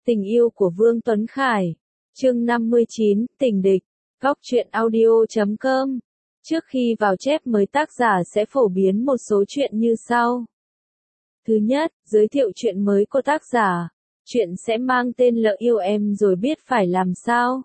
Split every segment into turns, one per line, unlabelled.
Tình yêu của Vương Tuấn Khải. Chương 59, tình địch. Góc truyện audio.com. Trước khi vào chép mới tác giả sẽ phổ biến một số chuyện như sau. Thứ nhất, giới thiệu chuyện mới của tác giả. Chuyện sẽ mang tên Lỡ yêu em rồi biết phải làm sao.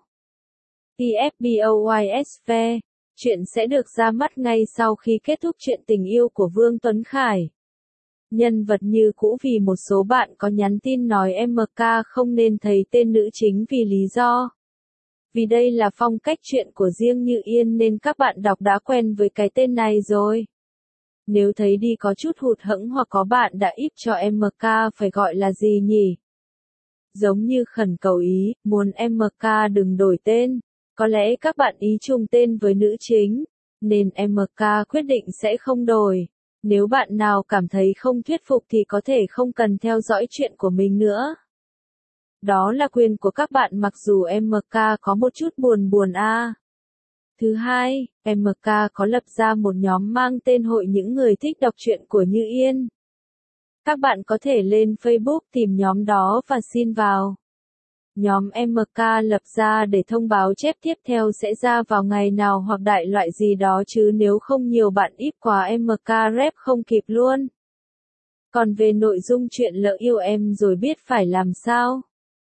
TFBOYS. Chuyện sẽ được ra mắt ngay sau khi kết thúc chuyện tình yêu của Vương Tuấn Khải. Nhân vật như cũ vì một số bạn có nhắn tin nói MK không nên thấy tên nữ chính vì lý do. Vì đây là phong cách truyện của riêng Như Yên nên các bạn đọc đã quen với cái tên này rồi. Nếu thấy đi có chút hụt hẫng hoặc có bạn đã íp cho MK phải gọi là gì nhỉ? Giống như khẩn cầu ý, muốn MK đừng đổi tên. Có lẽ các bạn ý trùng tên với nữ chính, nên MK quyết định sẽ không đổi. Nếu bạn nào cảm thấy không thuyết phục thì có thể không cần theo dõi chuyện của mình nữa. Đó là quyền của các bạn mặc dù MK có một chút buồn buồn a. Thứ hai, MK có lập ra một nhóm mang tên Hội những người thích đọc truyện của Như Yên. Các bạn có thể lên Facebook tìm nhóm đó và xin vào. Nhóm MK lập ra để thông báo chép tiếp theo sẽ ra vào ngày nào hoặc đại loại gì đó chứ nếu không nhiều bạn íp quá MK rep không kịp luôn. Còn về nội dung chuyện Lỡ yêu em rồi biết phải làm sao.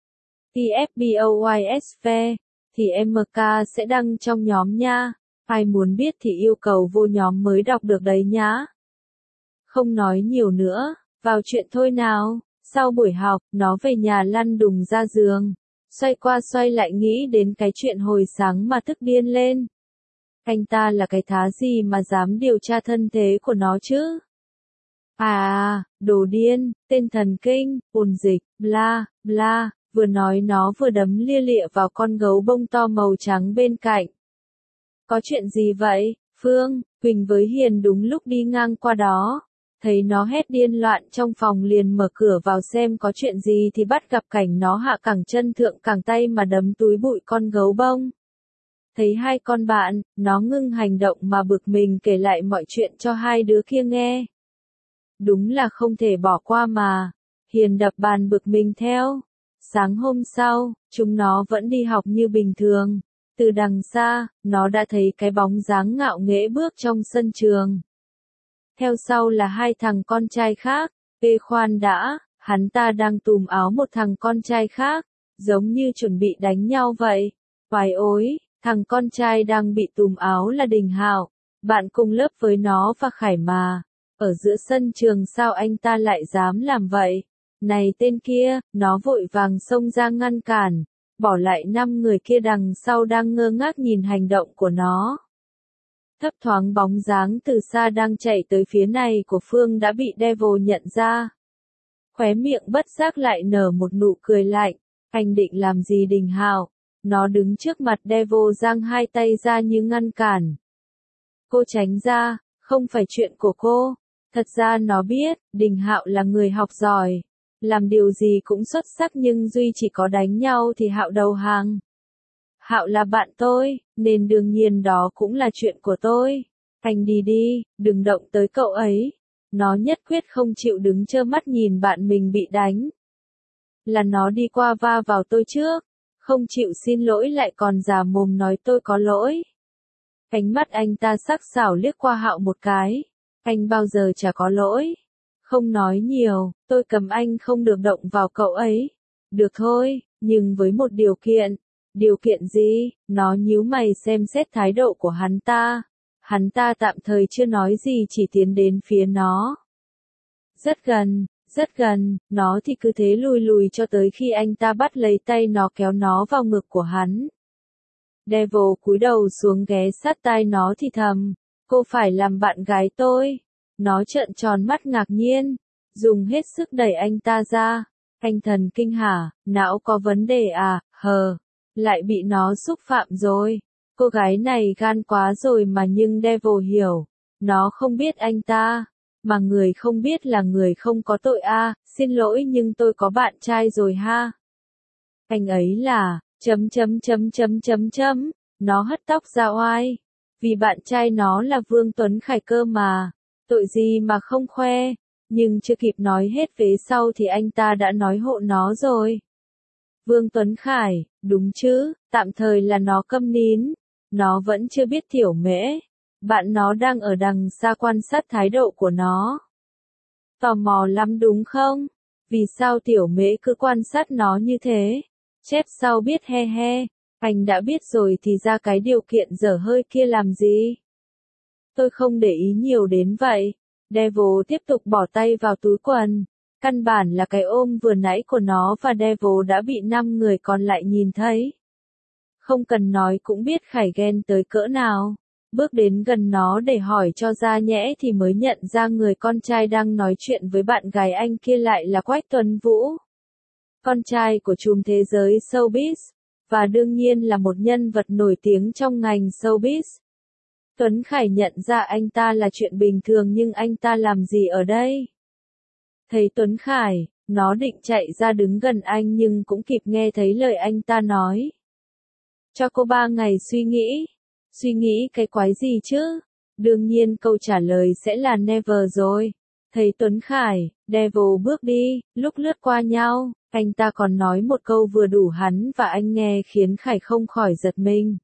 TFBOYS. Thì MK sẽ đăng trong nhóm nha. Ai muốn biết thì yêu cầu vô nhóm mới đọc được đấy nhá. Không nói nhiều nữa, vào chuyện thôi nào. Sau buổi học, nó về nhà lăn đùng ra giường. Xoay qua xoay lại nghĩ đến cái chuyện hồi sáng mà tức điên lên. Anh ta là cái thá gì mà dám điều tra thân thế của nó chứ? Đồ điên, tên thần kinh, ôn dịch, bla, bla, vừa nói nó vừa đấm lia lịa vào con gấu bông to màu trắng bên cạnh. Có chuyện gì vậy, Phương? Quỳnh với Hiền đúng lúc đi ngang qua đó. Thấy nó hét điên loạn trong phòng liền mở cửa vào xem có chuyện gì thì bắt gặp cảnh nó hạ cẳng chân thượng cẳng tay mà đấm túi bụi con gấu bông. Thấy hai con bạn, nó ngưng hành động mà bực mình kể lại mọi chuyện cho hai đứa kia nghe. Đúng là không thể bỏ qua mà. Hiền đập bàn bực mình theo. Sáng hôm sau, chúng nó vẫn đi học như bình thường. Từ đằng xa, nó đã thấy cái bóng dáng ngạo nghễ bước trong sân trường. Theo sau là hai thằng con trai khác. Khoan đã, hắn ta đang túm áo một thằng con trai khác, giống như chuẩn bị đánh nhau vậy. Oái ối, thằng con trai đang bị túm áo là Đình Hạo, bạn cùng lớp với nó và Khải mà. Ở giữa sân trường sao anh ta lại dám làm vậy? Này tên kia, nó vội vàng xông ra ngăn cản, bỏ lại 5 người kia đằng sau đang ngơ ngác nhìn hành động của nó. Thấp thoáng bóng dáng từ xa đang chạy tới phía này của Phương đã bị Devil nhận ra. Khóe miệng bất giác lại nở một nụ cười lạnh. Anh định làm gì Đình Hạo? Nó đứng trước mặt Devil giang hai tay ra như ngăn cản. Cô tránh ra, không phải chuyện của cô. Thật ra nó biết, Đình Hạo là người học giỏi. Làm điều gì cũng xuất sắc nhưng duy chỉ có đánh nhau thì Hạo đầu hàng. Hạo là bạn tôi, nên đương nhiên đó cũng là chuyện của tôi. Anh đi đi, đừng động tới cậu ấy. Nó nhất quyết không chịu đứng trơ mắt nhìn bạn mình bị đánh. Là nó đi qua va vào tôi trước. Không chịu xin lỗi lại còn già mồm nói tôi có lỗi. Ánh mắt anh ta sắc sảo liếc qua Hạo một cái. Anh bao giờ chả có lỗi. Không nói nhiều, tôi cầm anh không được động vào cậu ấy. Được thôi, nhưng với một điều kiện. Điều kiện gì? Nó nhíu mày xem xét thái độ của hắn ta. Hắn ta tạm thời chưa nói gì chỉ tiến đến phía nó. Rất gần, nó thì cứ thế lùi lùi cho tới khi anh ta bắt lấy tay nó kéo nó vào ngực của hắn. Devil cúi đầu xuống ghé sát tai nó thì thầm. Cô phải làm bạn gái tôi. Nó trợn tròn mắt ngạc nhiên. Dùng hết sức đẩy anh ta ra. Anh thần kinh hả? Não có vấn đề à? Lại bị nó xúc phạm rồi. Cô gái này gan quá rồi mà nhưng Devil hiểu. Nó không biết anh ta. Mà người không biết là người không có tội à. Xin lỗi nhưng tôi có bạn trai rồi ha. Anh ấy là... Nó hất tóc ra oai. Vì bạn trai nó là Vương Tuấn Khải cơ mà. Tội gì mà không khoe. Nhưng chưa kịp nói hết vế sau thì anh ta đã nói hộ nó rồi. Vương Tuấn Khải, đúng chứ, tạm thời là nó câm nín. Nó vẫn chưa biết Tiểu Mễ. Bạn nó đang ở đằng xa quan sát thái độ của nó. Tò mò lắm đúng không? Vì sao Tiểu Mễ cứ quan sát nó như thế? Chép sau biết he he. Anh đã biết rồi thì ra cái điều kiện dở hơi kia làm gì? Tôi không để ý nhiều đến vậy. Devil tiếp tục bỏ tay vào túi quần. Căn bản là cái ôm vừa nãy của nó và Devil đã bị 5 người còn lại nhìn thấy. Không cần nói cũng biết Khải ghen tới cỡ nào. Bước đến gần nó để hỏi cho ra nhẽ thì mới nhận ra người con trai đang nói chuyện với bạn gái anh kia lại là Quách Tuấn Vũ. Con trai của trùm thế giới showbiz, và đương nhiên là một nhân vật nổi tiếng trong ngành showbiz. Tuấn Khải nhận ra anh ta là chuyện bình thường nhưng anh ta làm gì ở đây? Thấy Tuấn Khải, nó định chạy ra đứng gần anh nhưng cũng kịp nghe thấy lời anh ta nói. Cho cô 3 ngày suy nghĩ. Suy nghĩ cái quái gì chứ? Đương nhiên câu trả lời sẽ là never rồi. Thấy Tuấn Khải, Devil bước đi, lúc lướt qua nhau, anh ta còn nói một câu vừa đủ hắn và anh nghe khiến Khải không khỏi giật mình.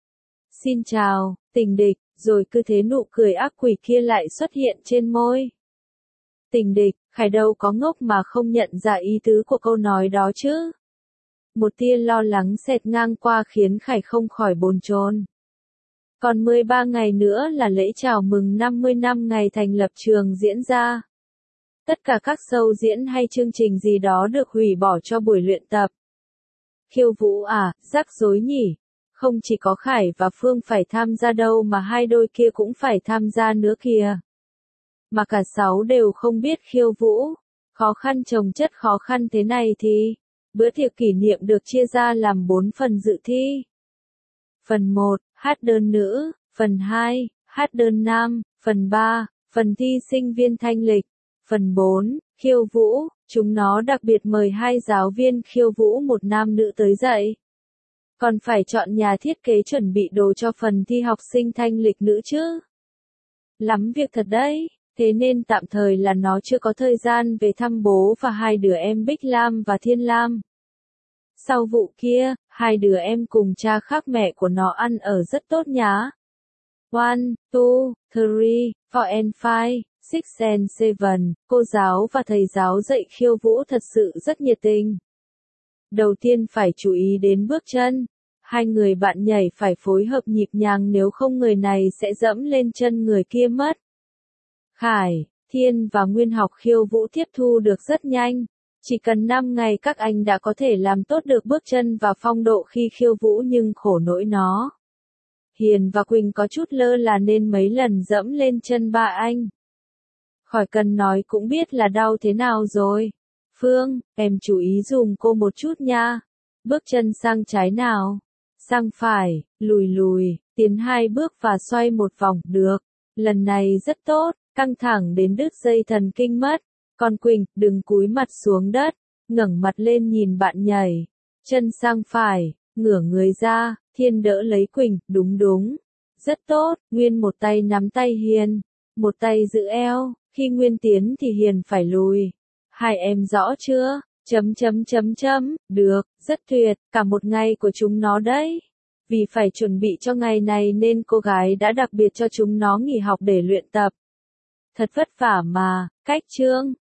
Xin chào, tình địch, rồi cứ thế nụ cười ác quỷ kia lại xuất hiện trên môi. Tình địch, Khải đâu có ngốc mà không nhận ra ý tứ của câu nói đó chứ. Một tia lo lắng xẹt ngang qua khiến Khải không khỏi bồn chồn. Còn 13 ngày nữa là lễ chào mừng 50 năm ngày thành lập trường diễn ra. Tất cả các show diễn hay chương trình gì đó được hủy bỏ cho buổi luyện tập. Khiêu vũ à, rắc rối nhỉ. Không chỉ có Khải và Phương phải tham gia đâu mà hai đôi kia cũng phải tham gia nữa kìa. Mà cả 6 đều không biết khiêu vũ. Khó khăn chồng chất khó khăn thế này thì, bữa tiệc kỷ niệm được chia ra làm 4 phần dự thi. Phần 1, hát đơn nữ, phần 2, hát đơn nam, phần 3, phần thi sinh viên thanh lịch, phần 4, khiêu vũ, chúng nó đặc biệt mời 2 giáo viên khiêu vũ một nam nữ tới dạy. Còn phải chọn nhà thiết kế chuẩn bị đồ cho phần thi học sinh thanh lịch nữ chứ. Lắm việc thật đấy, thế nên tạm thời là nó chưa có thời gian về thăm bố và 2 đứa em Bích Lam và Thiên Lam. Sau vụ kia, 2 đứa em cùng cha khác mẹ của nó ăn ở rất tốt nhá. 1, 2, 3, 4 and 5, 6 and 7, cô giáo và thầy giáo dạy khiêu vũ thật sự rất nhiệt tình. Đầu tiên phải chú ý đến bước chân. 2 người bạn nhảy phải phối hợp nhịp nhàng nếu không người này sẽ dẫm lên chân người kia mất. Khải, Thiên và Nguyên học khiêu vũ tiếp thu được rất nhanh. Chỉ cần 5 ngày các anh đã có thể làm tốt được bước chân và phong độ khi khiêu vũ nhưng khổ nỗi nó. Hiền và Quỳnh có chút lơ là nên mấy lần dẫm lên chân ba anh. Khỏi cần nói cũng biết là đau thế nào rồi. Phương, em chú ý dùm cô một chút nha. Bước chân sang trái nào. Sang phải, lùi lùi, tiến 2 bước và xoay một vòng, được. Lần này rất tốt, căng thẳng đến đứt dây thần kinh mất. Còn Quỳnh, đừng cúi mặt xuống đất, ngẩng mặt lên nhìn bạn nhảy. Chân sang phải, ngửa người ra, Thiên đỡ lấy Quỳnh, đúng đúng. Rất tốt, Nguyên một tay nắm tay Hiền, một tay giữ eo, khi Nguyên tiến thì Hiền phải lùi. 2 em rõ chưa? Được, rất tuyệt, cả một ngày của chúng nó đấy. Vì phải chuẩn bị cho ngày này nên cô gái đã đặc biệt cho chúng nó nghỉ học để luyện tập. Thật vất vả mà, cách chương.